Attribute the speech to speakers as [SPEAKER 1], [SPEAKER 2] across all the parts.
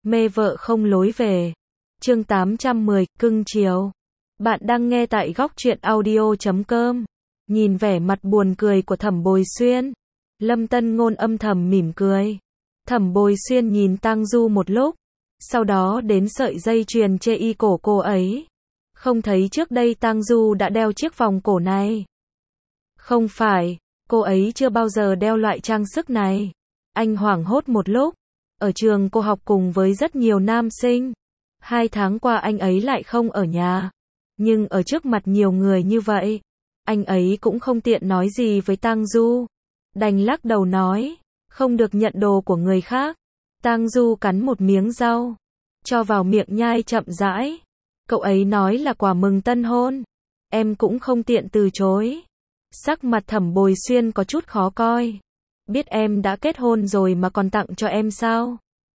[SPEAKER 1] Mê vợ không lối về. Chương 810, cưng chiều. Bạn đang nghe tại góc truyện audio.com. Nhìn vẻ mặt buồn cười của Thẩm Bồi Xuyên, Lâm Tân Ngôn âm thầm mỉm cười. Thẩm Bồi Xuyên nhìn Tang Du một lúc, sau đó đến sợi dây chuyền chê y cổ cô ấy. Không thấy trước đây Tang Du đã đeo chiếc vòng cổ này. Không phải, cô ấy chưa bao giờ đeo loại trang sức này. Anh hoảng hốt một lúc. Ở trường cô học cùng với rất nhiều nam sinh. 2 tháng qua anh ấy lại không ở nhà. Nhưng ở trước mặt nhiều người như vậy, anh ấy cũng không tiện nói gì với Tang Du. Đành lắc đầu nói, không được nhận đồ của người khác. Tang Du cắn một miếng rau, cho vào miệng nhai chậm rãi. Cậu ấy nói là quà mừng tân hôn. Em cũng không tiện từ chối. Sắc mặt Thẩm Bồi Xuyên có chút khó coi. Biết em đã kết hôn rồi mà còn tặng cho em sao?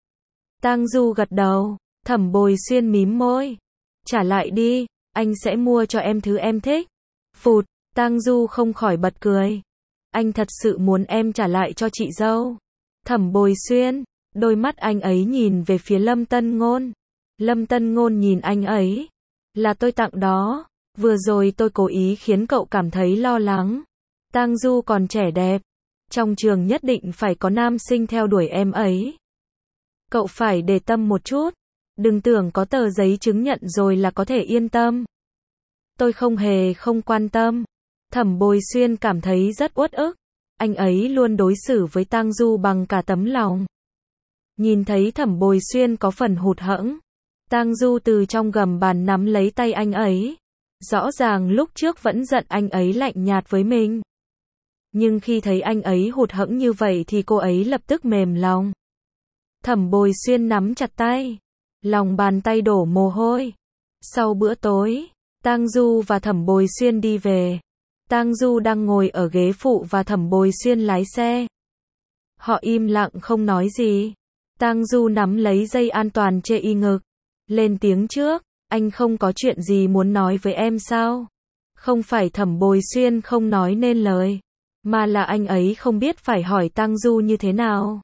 [SPEAKER 1] Tang Du gật đầu. Thẩm Bồi Xuyên mím môi. Trả lại đi, anh sẽ mua cho em thứ em thích. Phụt, Tang Du không khỏi bật cười. Anh thật sự muốn em trả lại cho chị dâu. Thẩm Bồi Xuyên, đôi mắt anh ấy nhìn về phía Lâm Tân Ngôn. Lâm Tân Ngôn nhìn anh ấy. Là tôi tặng đó. Vừa rồi tôi cố ý khiến cậu cảm thấy lo lắng. Tang Du còn trẻ đẹp. Trong trường nhất định phải có nam sinh theo đuổi em ấy. Cậu phải để tâm một chút. Đừng tưởng có tờ giấy chứng nhận rồi là có thể yên tâm. Tôi không hề không quan tâm. Thẩm Bồi Xuyên cảm thấy rất uất ức. Anh ấy luôn đối xử với Tang Du bằng cả tấm lòng. Nhìn thấy Thẩm Bồi Xuyên có phần hụt hẫng, Tang Du từ trong gầm bàn nắm lấy tay anh ấy. Rõ ràng lúc trước vẫn giận anh ấy lạnh nhạt với mình. Nhưng khi thấy anh ấy hụt hẫng như vậy thì cô ấy lập tức mềm lòng. Thẩm Bồi Xuyên nắm chặt tay. Lòng bàn tay đổ mồ hôi. Sau bữa tối, Tang Du và Thẩm Bồi Xuyên đi về. Tang Du đang ngồi ở ghế phụ và Thẩm Bồi Xuyên lái xe. Họ im lặng không nói gì. Tang Du nắm lấy dây an toàn chê y ngực. Lên tiếng trước, anh không có chuyện gì muốn nói với em sao? Không phải Thẩm Bồi Xuyên không nói nên lời, mà là anh ấy không biết phải hỏi Tang Du như thế nào.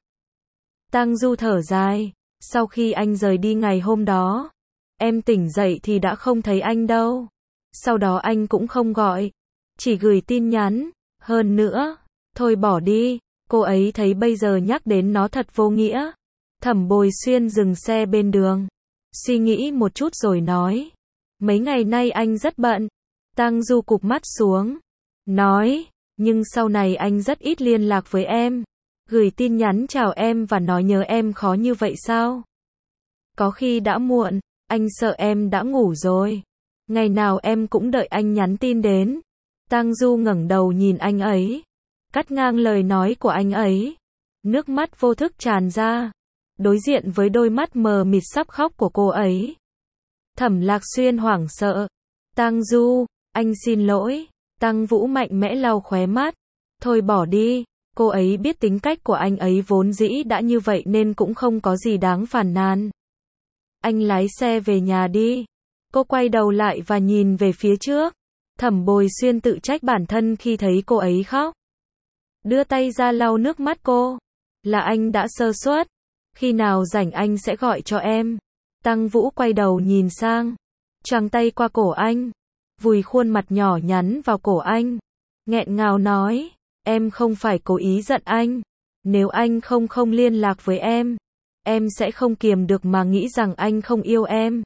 [SPEAKER 1] Tang Du thở dài. Sau khi anh rời đi ngày hôm đó, em tỉnh dậy thì đã không thấy anh đâu. Sau đó anh cũng không gọi, chỉ gửi tin nhắn. Hơn nữa, thôi bỏ đi, cô ấy thấy bây giờ nhắc đến nó thật vô nghĩa. Thẩm Bồi Xuyên dừng xe bên đường, suy nghĩ một chút rồi nói, mấy ngày nay anh rất bận. Tang Du cụp mắt xuống, nói, nhưng sau này anh rất ít liên lạc với em. Gửi tin nhắn chào em và nói nhớ em khó như vậy sao? Có khi đã muộn, anh sợ em đã ngủ rồi. Ngày nào em cũng đợi anh nhắn tin đến. Tang Du ngẩng đầu nhìn anh ấy, cắt ngang lời nói của anh ấy. Nước mắt vô thức tràn ra, đối diện với đôi mắt mờ mịt sắp khóc của cô ấy. Thẩm Lạc Xuyên hoảng sợ. Tang Du, anh xin lỗi. Tang Vũ mạnh mẽ lau khóe mắt. Thôi bỏ đi. Cô ấy biết tính cách của anh ấy vốn dĩ đã như vậy nên cũng không có gì đáng phàn nàn. Anh lái xe về nhà đi. Cô quay đầu lại và nhìn về phía trước. Thẩm Bồi Xuyên tự trách bản thân khi thấy cô ấy khóc. Đưa tay ra lau nước mắt cô. Là anh đã sơ suất. Khi nào rảnh anh sẽ gọi cho em. Tang Vũ quay đầu nhìn sang. Choàng tay qua cổ anh. Vùi khuôn mặt nhỏ nhắn vào cổ anh. Nghẹn ngào nói. Em không phải cố ý giận anh. Nếu anh không liên lạc với em sẽ không kiềm được mà nghĩ rằng anh không yêu em.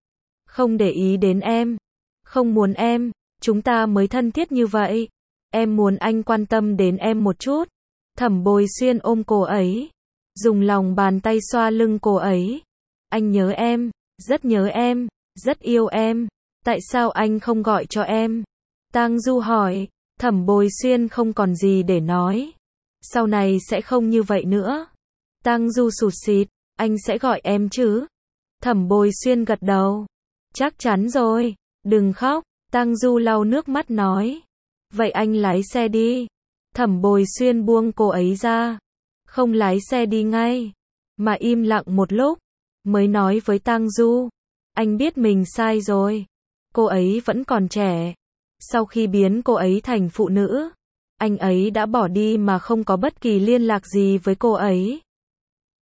[SPEAKER 1] Không để ý đến em. Không muốn em. Chúng ta mới thân thiết như vậy. Em muốn anh quan tâm đến em một chút. Thẩm Bồi Xuyên ôm cô ấy. Dùng lòng bàn tay xoa lưng cô ấy. Anh nhớ em. Rất nhớ em. Rất yêu em. Tại sao anh không gọi cho em? Tang Du hỏi. Thẩm Bồi Xuyên không còn gì để nói. Sau này sẽ không như vậy nữa. Tang Du sụt sịt. Anh sẽ gọi em chứ? Thẩm Bồi Xuyên gật đầu. Chắc chắn rồi. Đừng khóc. Tang Du lau nước mắt nói. Vậy anh lái xe đi. Thẩm Bồi Xuyên buông cô ấy ra. Không lái xe đi ngay, mà im lặng một lúc, mới nói với Tang Du. Anh biết mình sai rồi. Cô ấy vẫn còn trẻ. Sau khi biến cô ấy thành phụ nữ, anh ấy đã bỏ đi mà không có bất kỳ liên lạc gì với cô ấy.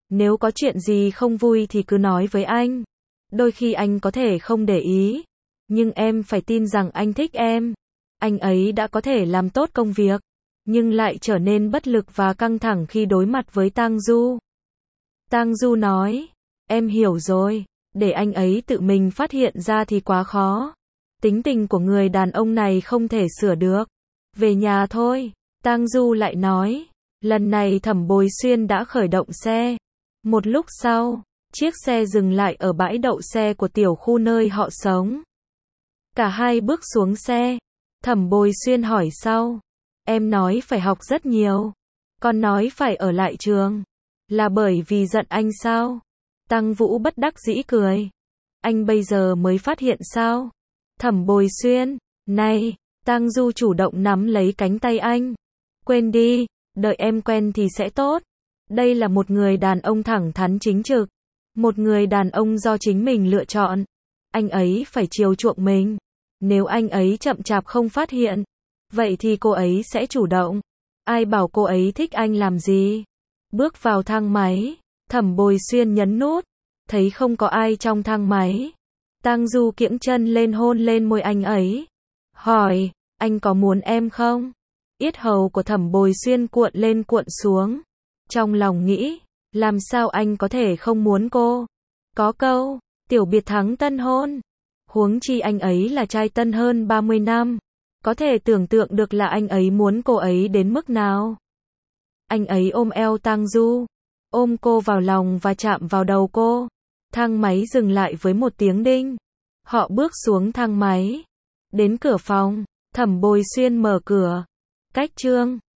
[SPEAKER 1] Nếu có chuyện gì không vui thì cứ nói với anh. Đôi khi anh có thể không để ý, nhưng em phải tin rằng anh thích em. Anh ấy đã có thể làm tốt công việc, nhưng lại trở nên bất lực và căng thẳng khi đối mặt với Tang Du. Tang Du nói, em hiểu rồi, để anh ấy tự mình phát hiện ra thì quá khó. Tính tình của người đàn ông này không thể sửa được. Về nhà thôi, Tang Du lại nói. Lần này Thẩm Bồi Xuyên đã khởi động xe. Một lúc sau, chiếc xe dừng lại ở bãi đậu xe của tiểu khu nơi họ sống. Cả hai bước xuống xe. Thẩm Bồi Xuyên hỏi sau. Em nói phải học rất nhiều. Con nói phải ở lại trường. Là bởi vì giận anh sao? Tăng Vũ bất đắc dĩ cười. Anh bây giờ mới phát hiện sao? Thẩm Bồi Xuyên, này, Tang Du chủ động nắm lấy cánh tay anh. Quên đi, đợi em quen thì sẽ tốt. Đây là một người đàn ông thẳng thắn chính trực. Một người đàn ông do chính mình lựa chọn. Anh ấy phải chiều chuộng mình. Nếu anh ấy chậm chạp không phát hiện, vậy thì cô ấy sẽ chủ động. Ai bảo cô ấy thích anh làm gì? Bước vào thang máy, Thẩm Bồi Xuyên nhấn nút. Thấy không có ai trong thang máy. Tang Du kiễng chân lên hôn lên môi anh ấy. Hỏi, anh có muốn em không? Yết hầu của Thẩm Bồi Xuyên cuộn lên cuộn xuống. Trong lòng nghĩ, làm sao anh có thể không muốn cô? Có câu, tiểu biệt thắng tân hôn. Huống chi anh ấy là trai tân hơn 30 năm. Có thể tưởng tượng được là anh ấy muốn cô ấy đến mức nào. Anh ấy ôm eo Tang Du, ôm cô vào lòng và chạm vào đầu cô. Thang máy dừng lại với một tiếng đinh. Họ bước xuống thang máy. Đến cửa phòng, Thẩm Bồi Xuyên mở cửa. Cách chương